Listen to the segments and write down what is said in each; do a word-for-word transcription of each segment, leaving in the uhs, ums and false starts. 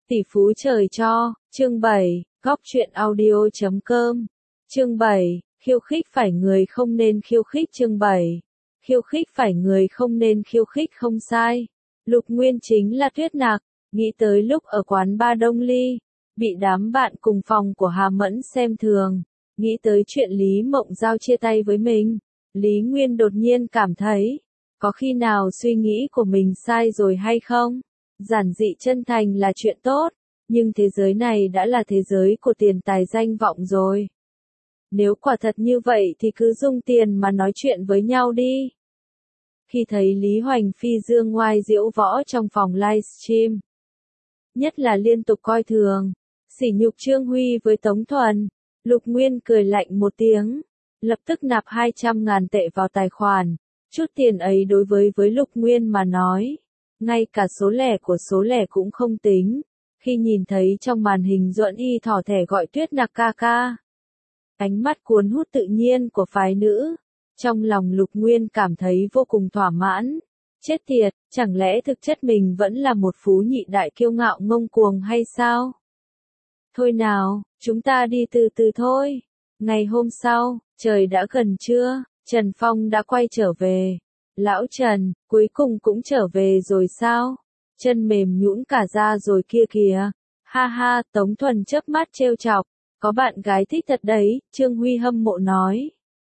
Tỷ phú trời cho, chương bảy, góc truyện audio chấm com. Chương bảy, khiêu khích phải người không nên khiêu khích. Chương bảy, khiêu khích phải người không nên khiêu khích. Không sai. Lục Nguyên chính là Tuyết Nặc, nghĩ tới lúc ở quán bar Đông Ly, bị đám bạn cùng phòng của Hà Mẫn xem thường, nghĩ tới chuyện Lý Mộng Giao chia tay với mình, Lý Nguyên đột nhiên cảm thấy, có khi nào suy nghĩ của mình sai rồi hay không? Giản dị chân thành là chuyện tốt, nhưng thế giới này đã là thế giới của tiền tài danh vọng rồi. Nếu quả thật như vậy thì cứ dùng tiền mà nói chuyện với nhau đi. Khi thấy Lý Hoành Phi dương ngoai diễu võ trong phòng livestream, nhất là liên tục coi thường, sỉ nhục Trương Huy với Tống Thuần, Lục Nguyên cười lạnh một tiếng, lập tức nạp hai trăm ngàn tệ vào tài khoản. Chút tiền ấy đối với với Lục Nguyên mà nói, ngay cả số lẻ của số lẻ cũng không tính. Khi nhìn thấy trong màn hình Duẫn Y thỏ thẻ gọi Tuyết Nặc ca ca, ánh mắt cuốn hút tự nhiên của phái nữ, trong lòng Lục Nguyên cảm thấy vô cùng thỏa mãn. Chết tiệt, chẳng lẽ thực chất mình vẫn là một phú nhị đại kiêu ngạo ngông cuồng hay sao? Thôi nào, chúng ta đi từ từ thôi. Ngày hôm sau, trời đã gần trưa, Trần Phong đã quay trở về. Lão Trần, cuối cùng cũng trở về rồi sao? Chân mềm nhũn cả ra rồi kia kìa. Ha ha, Tống Thuần chớp mắt trêu chọc. Có bạn gái thích thật đấy, Trương Huy hâm mộ nói.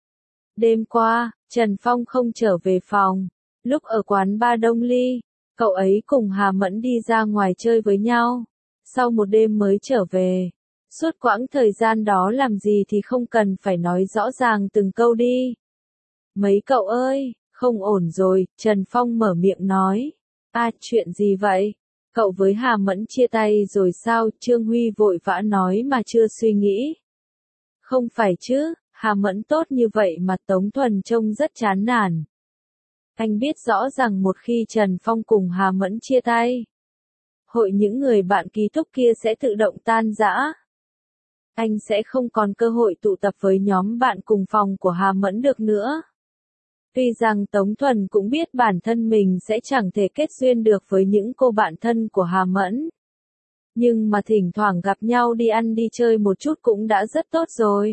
Đêm qua, Trần Phong không trở về phòng. Lúc ở quán bar Đông Ly, cậu ấy cùng Hà Mẫn đi ra ngoài chơi với nhau. Sau một đêm mới trở về. Suốt quãng thời gian đó làm gì thì không cần phải nói rõ ràng từng câu đi. Mấy cậu ơi, không ổn rồi, Trần Phong mở miệng nói. À, chuyện gì vậy? Cậu với Hà Mẫn chia tay rồi sao? Trương Huy vội vã nói mà chưa suy nghĩ. Không phải chứ, Hà Mẫn tốt như vậy mà Tống Thuần trông rất chán nản. Anh biết rõ rằng một khi Trần Phong cùng Hà Mẫn chia tay, hội những người bạn ký túc kia sẽ tự động tan rã. Anh sẽ không còn cơ hội tụ tập với nhóm bạn cùng phòng của Hà Mẫn được nữa. Tuy rằng Tống Thuần cũng biết bản thân mình sẽ chẳng thể kết duyên được với những cô bạn thân của Hà Mẫn. Nhưng mà thỉnh thoảng gặp nhau đi ăn đi chơi một chút cũng đã rất tốt rồi.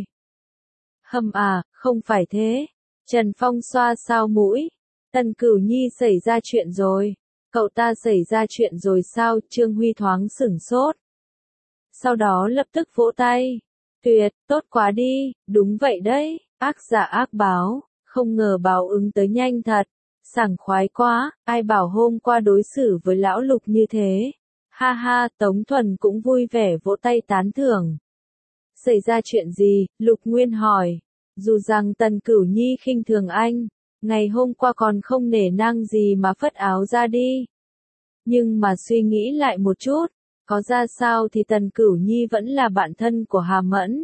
Hâm à, không phải thế. Trần Phong xoa sao mũi. Tần Cửu Nhi xảy ra chuyện rồi. Cậu ta xảy ra chuyện rồi sao? Trương Huy thoáng sửng sốt. Sau đó lập tức vỗ tay. Tuyệt, tốt quá đi, đúng vậy đấy, ác giả ác báo. Không ngờ báo ứng tới nhanh thật, sảng khoái quá, ai bảo hôm qua đối xử với lão Lục như thế. Ha ha, Tống Thuần cũng vui vẻ vỗ tay tán thưởng. Xảy ra chuyện gì? Lục Nguyên hỏi. Dù rằng Tần Cửu Nhi khinh thường anh, ngày hôm qua còn không nể nang gì mà phất áo ra đi. Nhưng mà suy nghĩ lại một chút, có ra sao thì Tần Cửu Nhi vẫn là bạn thân của Hà Mẫn.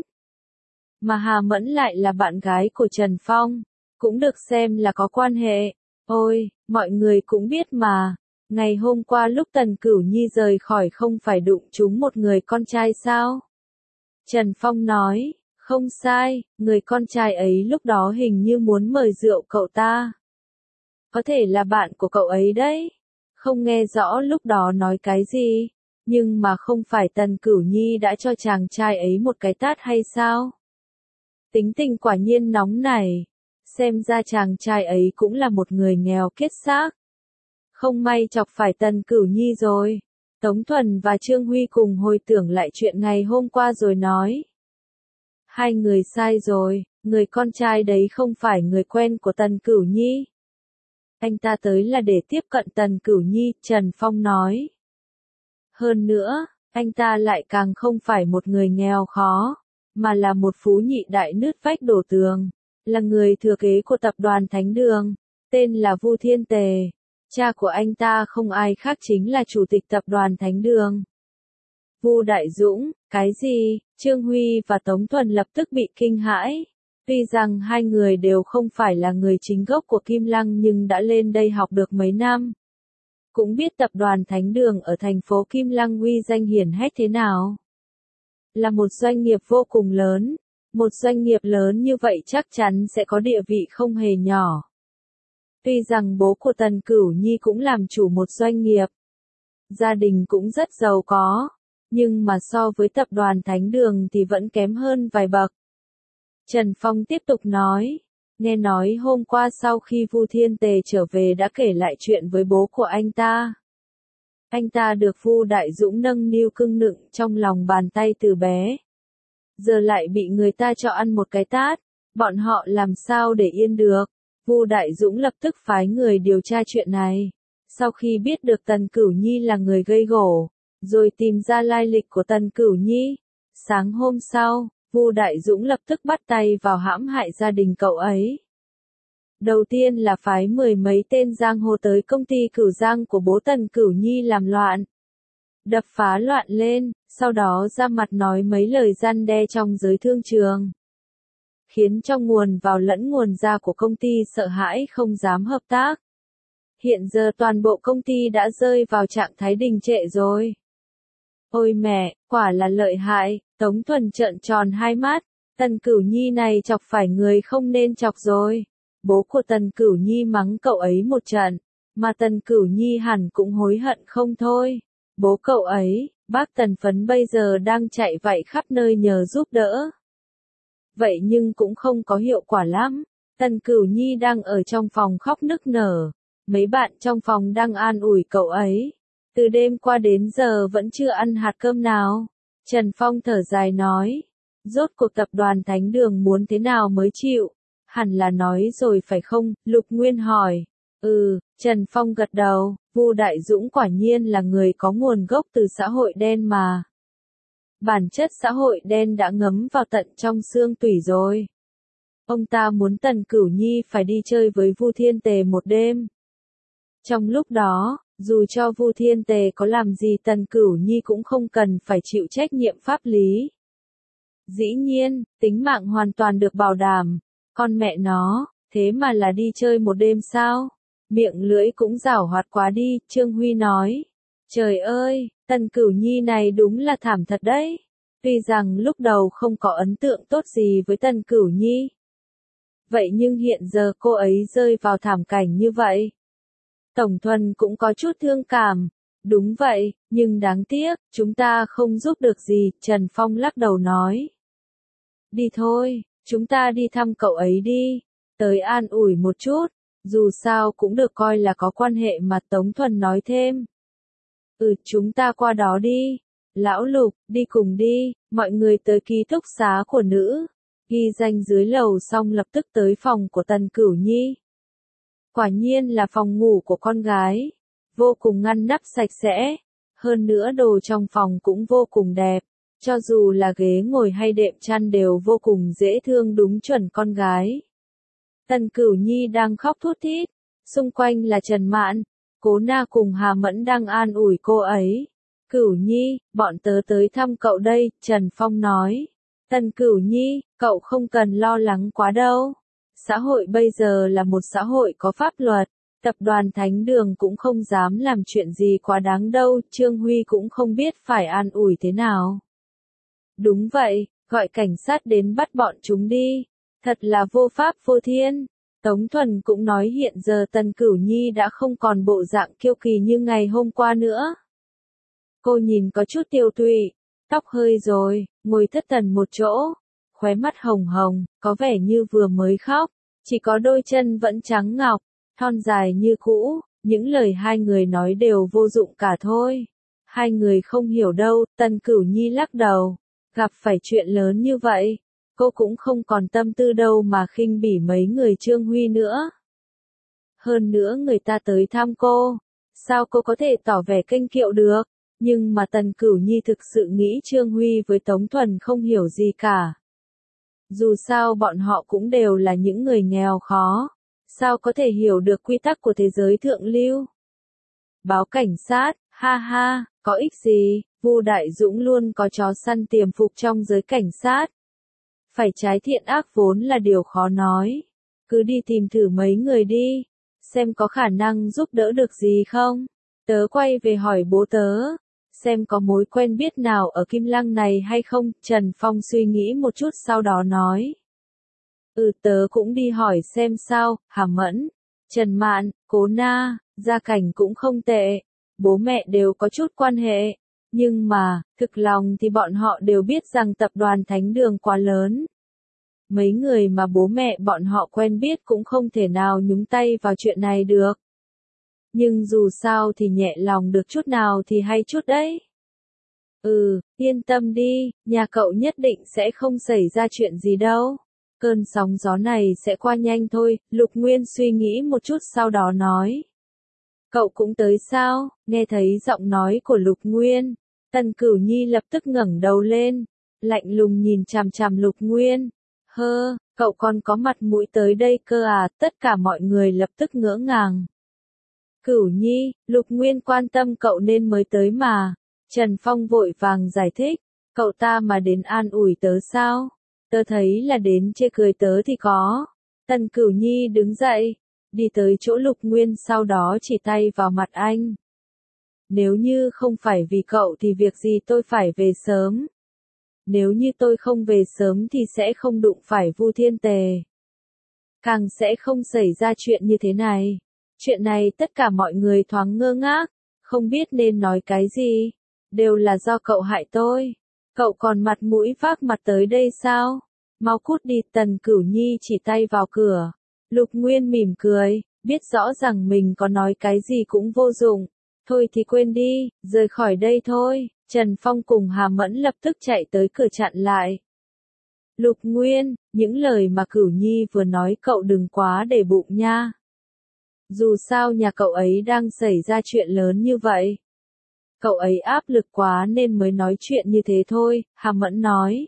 Mà Hà Mẫn lại là bạn gái của Trần Phong. Cũng được xem là có quan hệ. Ôi, mọi người cũng biết mà. Ngày hôm qua lúc Tần Cửu Nhi rời khỏi không phải đụng trúng một người con trai sao? Trần Phong nói, không sai, người con trai ấy lúc đó hình như muốn mời rượu cậu ta. Có thể là bạn của cậu ấy đấy. Không nghe rõ lúc đó nói cái gì. Nhưng mà không phải Tần Cửu Nhi đã cho chàng trai ấy một cái tát hay sao? Tính tình quả nhiên nóng này. Xem ra chàng trai ấy cũng là một người nghèo kiết xác. Không may chọc phải Tần Cửu Nhi rồi. Tống Thuần và Trương Huy cùng hồi tưởng lại chuyện ngày hôm qua rồi nói. Hai người sai rồi, người con trai đấy không phải người quen của Tần Cửu Nhi. Anh ta tới là để tiếp cận Tần Cửu Nhi, Trần Phong nói. Hơn nữa, anh ta lại càng không phải một người nghèo khó, mà là một phú nhị đại nứt vách đổ tường. Là người thừa kế của tập đoàn Thánh Đường, tên là Vu Thiên Tề. Cha của anh ta không ai khác chính là chủ tịch tập đoàn Thánh Đường. Vu Đại Dũng, cái gì? Trương Huy và Tống Thuần lập tức bị kinh hãi. Tuy rằng hai người đều không phải là người chính gốc của Kim Lăng nhưng đã lên đây học được mấy năm. Cũng biết tập đoàn Thánh Đường ở thành phố Kim Lăng uy danh hiển hách thế nào. Là một doanh nghiệp vô cùng lớn. Một doanh nghiệp lớn như vậy chắc chắn sẽ có địa vị không hề nhỏ. Tuy rằng bố của Tần Cửu Nhi cũng làm chủ một doanh nghiệp. Gia đình cũng rất giàu có. nhưng mà so với tập đoàn Thánh Đường thì vẫn kém hơn vài bậc. Trần Phong tiếp tục nói, nghe nói hôm qua sau khi Vu Thiên Tề trở về đã kể lại chuyện với bố của anh ta. Anh ta được Vu Đại Dũng nâng niu cưng nựng trong lòng bàn tay từ bé. Giờ lại bị người ta cho ăn một cái tát, bọn họ làm sao để yên được. Vu Đại Dũng lập tức phái người điều tra chuyện này. Sau khi biết được Tần Cửu Nhi là người gây gổ, rồi tìm ra lai lịch của Tần Cửu Nhi, sáng hôm sau, Vu Đại Dũng lập tức bắt tay vào hãm hại gia đình cậu ấy. Đầu tiên là phái mười mấy tên giang hồ tới công ty Cửu Giang của bố Tần Cửu Nhi làm loạn. Đập phá loạn lên, sau đó ra mặt nói mấy lời răn đe trong giới thương trường. Khiến cho nguồn vào lẫn nguồn ra của công ty sợ hãi không dám hợp tác. Hiện giờ toàn bộ công ty đã rơi vào trạng thái đình trệ rồi. Ôi mẹ, quả là lợi hại, Tống Thuần trợn tròn hai mắt, Tần Cửu Nhi này chọc phải người không nên chọc rồi. Bố của Tần Cửu Nhi mắng cậu ấy một trận, mà Tần Cửu Nhi hẳn cũng hối hận không thôi. Bố cậu ấy, bác Tần Phấn bây giờ đang chạy vạy khắp nơi nhờ giúp đỡ. Vậy nhưng cũng không có hiệu quả lắm. Tần Cửu Nhi đang ở trong phòng khóc nức nở. Mấy bạn trong phòng đang an ủi cậu ấy. Từ đêm qua đến giờ vẫn chưa ăn hạt cơm nào. Trần Phong thở dài nói. Rốt cuộc tập đoàn Thánh Đường muốn thế nào mới chịu? Hẳn là nói rồi phải không? Lục Nguyên hỏi. Ừ, Trần Phong gật đầu. Vu Đại Dũng quả nhiên là người có nguồn gốc từ xã hội đen mà. Bản chất xã hội đen đã ngấm vào tận trong xương tủy rồi. Ông ta muốn Tần Cửu Nhi phải đi chơi với Vu Thiên Tề một đêm. Trong lúc đó, dù cho Vu Thiên Tề có làm gì Tần Cửu Nhi cũng không cần phải chịu trách nhiệm pháp lý. Dĩ nhiên, tính mạng hoàn toàn được bảo đảm. Con mẹ nó, thế mà là đi chơi một đêm sao? Miệng lưỡi cũng giảo hoạt quá đi, Trương Huy nói. Trời ơi, Tần Cửu Nhi này đúng là thảm thật đấy. Tuy rằng lúc đầu không có ấn tượng tốt gì với Tần Cửu Nhi. Vậy nhưng hiện giờ cô ấy rơi vào thảm cảnh như vậy. Tổng Thuần cũng có chút thương cảm. Đúng vậy, nhưng đáng tiếc, chúng ta không giúp được gì, Trần Phong lắc đầu nói. Đi thôi, chúng ta đi thăm cậu ấy đi. Tới an ủi một chút, dù sao cũng được coi là có quan hệ mà, Tống Thuần nói thêm. Ừ, chúng ta qua đó đi. Lão Lục, đi cùng đi. Mọi người tới ký túc xá của nữ ghi danh dưới lầu xong lập tức tới phòng của Tần Cửu Nhi. Quả nhiên là phòng ngủ của con gái. Vô cùng ngăn nắp sạch sẽ. Hơn nữa đồ trong phòng cũng vô cùng đẹp. Cho dù là ghế ngồi hay đệm chăn đều vô cùng dễ thương, đúng chuẩn con gái. Tần Cửu Nhi đang khóc thút thít. Xung quanh là Trần Mạn, Cố Na cùng Hà Mẫn đang an ủi cô ấy. Cửu Nhi, bọn tớ tới thăm cậu đây, Trần Phong nói. Tần Cửu Nhi, cậu không cần lo lắng quá đâu. Xã hội bây giờ là một xã hội có pháp luật. Tập đoàn Thánh Đường cũng không dám làm chuyện gì quá đáng đâu. Trương Huy cũng không biết phải an ủi thế nào. Đúng vậy, gọi cảnh sát đến bắt bọn chúng đi. Thật là vô pháp vô thiên. Tống Thuần cũng nói hiện giờ Tần Cửu Nhi đã không còn bộ dạng kiêu kỳ như ngày hôm qua nữa. Cô nhìn có chút tiêu tụy, tóc hơi rồi, ngồi thất thần một chỗ, khóe mắt hồng hồng, có vẻ như vừa mới khóc, chỉ có đôi chân vẫn trắng ngọc, thon dài như cũ, những lời hai người nói đều vô dụng cả thôi. Hai người không hiểu đâu, Tần Cửu Nhi lắc đầu, gặp phải chuyện lớn như vậy. Cô cũng không còn tâm tư đâu mà khinh bỉ mấy người Trương Huy nữa. Hơn nữa người ta tới thăm cô, sao cô có thể tỏ vẻ kênh kiệu được? Nhưng mà Tần Cửu Nhi thực sự nghĩ Trương Huy với Tống Thuần không hiểu gì cả. Dù sao bọn họ cũng đều là những người nghèo khó, sao có thể hiểu được quy tắc của thế giới thượng lưu? Báo cảnh sát, ha ha, có ích gì? Vu Đại Dũng luôn có chó săn tiềm phục trong giới cảnh sát. Phải trái thiện ác vốn là điều khó nói. Cứ đi tìm thử mấy người đi, xem có khả năng giúp đỡ được gì không. Tớ quay về hỏi bố tớ, xem có mối quen biết nào ở Kim Lăng này hay không. Trần Phong suy nghĩ một chút sau đó nói. Ừ, tớ cũng đi hỏi xem sao. Hà Mẫn, Trần Mạn, Cố Na, gia cảnh cũng không tệ. Bố mẹ đều có chút quan hệ. Nhưng mà, thực lòng thì bọn họ đều biết rằng tập đoàn Thánh Đường quá lớn. Mấy người mà bố mẹ bọn họ quen biết cũng không thể nào nhúng tay vào chuyện này được. Nhưng dù sao thì nhẹ lòng được chút nào thì hay chút đấy. Ừ, yên tâm đi, nhà cậu nhất định sẽ không xảy ra chuyện gì đâu. Cơn sóng gió này sẽ qua nhanh thôi, Lục Nguyên suy nghĩ một chút sau đó nói. Cậu cũng tới sao? Nghe thấy giọng nói của Lục Nguyên, Tần Cửu Nhi lập tức ngẩng đầu lên, lạnh lùng nhìn chằm chằm Lục Nguyên. Hơ, cậu còn có mặt mũi tới đây cơ à? Tất cả mọi người lập tức ngỡ ngàng. Cửu Nhi, Lục Nguyên quan tâm cậu nên mới tới mà. Trần Phong vội vàng giải thích, cậu ta mà đến an ủi tớ sao? Tớ thấy là đến chê cười tớ thì có. Tần Cửu Nhi đứng dậy, đi tới chỗ Lục Nguyên sau đó chỉ tay vào mặt anh. Nếu như không phải vì cậu thì việc gì tôi phải về sớm. Nếu như tôi không về sớm thì sẽ không đụng phải Vu Thiên Tề. Càng sẽ không xảy ra chuyện như thế này. Chuyện này tất cả mọi người thoáng ngơ ngác, không biết nên nói cái gì. Đều là do cậu hại tôi. Cậu còn mặt mũi vác mặt tới đây sao? Mau cút đi. Tần Cửu Nhi chỉ tay vào cửa. Lục Nguyên mỉm cười, biết rõ rằng mình có nói cái gì cũng vô dụng. Thôi thì quên đi, rời khỏi đây thôi. Trần Phong cùng Hà Mẫn lập tức chạy tới cửa chặn lại. Lục Nguyên, những lời mà Cửu Nhi vừa nói cậu đừng quá để bụng nha. Dù sao nhà cậu ấy đang xảy ra chuyện lớn như vậy. Cậu ấy áp lực quá nên mới nói chuyện như thế thôi, Hà Mẫn nói.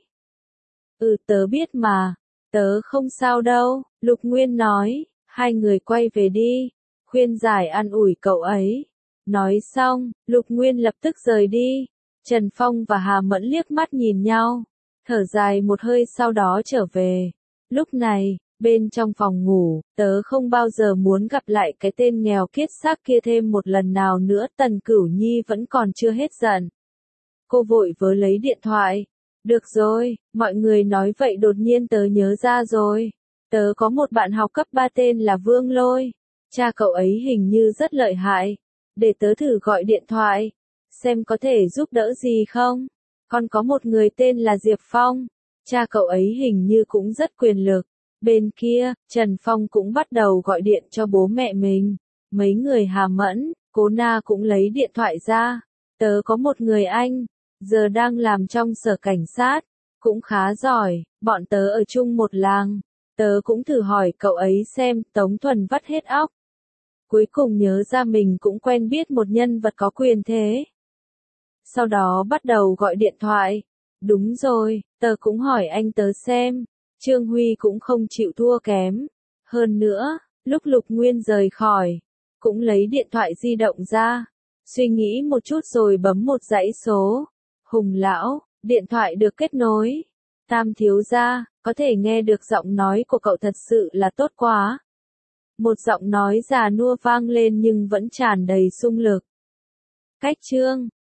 Ừ tớ biết mà, tớ không sao đâu, Lục Nguyên nói, hai người quay về đi, khuyên giải an ủi cậu ấy. Nói xong, Lục Nguyên lập tức rời đi, Trần Phong và Hà Mẫn liếc mắt nhìn nhau, thở dài một hơi sau đó trở về. Lúc này, bên trong phòng ngủ, tớ không bao giờ muốn gặp lại cái tên nghèo kiết xác kia thêm một lần nào nữa. Tần Cửu Nhi vẫn còn chưa hết giận. Cô vội vớ lấy điện thoại. Được rồi, mọi người nói vậy đột nhiên tớ nhớ ra rồi. Tớ có một bạn học cấp ba tên là Vương Lôi. Cha cậu ấy hình như rất lợi hại. Để tớ thử gọi điện thoại, xem có thể giúp đỡ gì không. Còn có một người tên là Diệp Phong. Cha cậu ấy hình như cũng rất quyền lực. Bên kia, Trần Phong cũng bắt đầu gọi điện cho bố mẹ mình. Mấy người Hà Mẫn, Cố Na cũng lấy điện thoại ra. Tớ có một người anh, giờ đang làm trong sở cảnh sát, cũng khá giỏi, bọn tớ ở chung một làng. Tớ cũng thử hỏi cậu ấy xem, Tống Thuần vắt hết óc. Cuối cùng nhớ ra mình cũng quen biết một nhân vật có quyền thế. Sau đó bắt đầu gọi điện thoại. Đúng rồi, tớ cũng hỏi anh tớ xem. Trương Huy cũng không chịu thua kém. Hơn nữa, lúc Lục Nguyên rời khỏi, cũng lấy điện thoại di động ra, suy nghĩ một chút rồi bấm một dãy số. Hùng lão, điện thoại được kết nối. Tam thiếu gia, có thể nghe được giọng nói của cậu thật sự là tốt quá. Một giọng nói già nua vang lên nhưng vẫn tràn đầy xung lực. Cách chương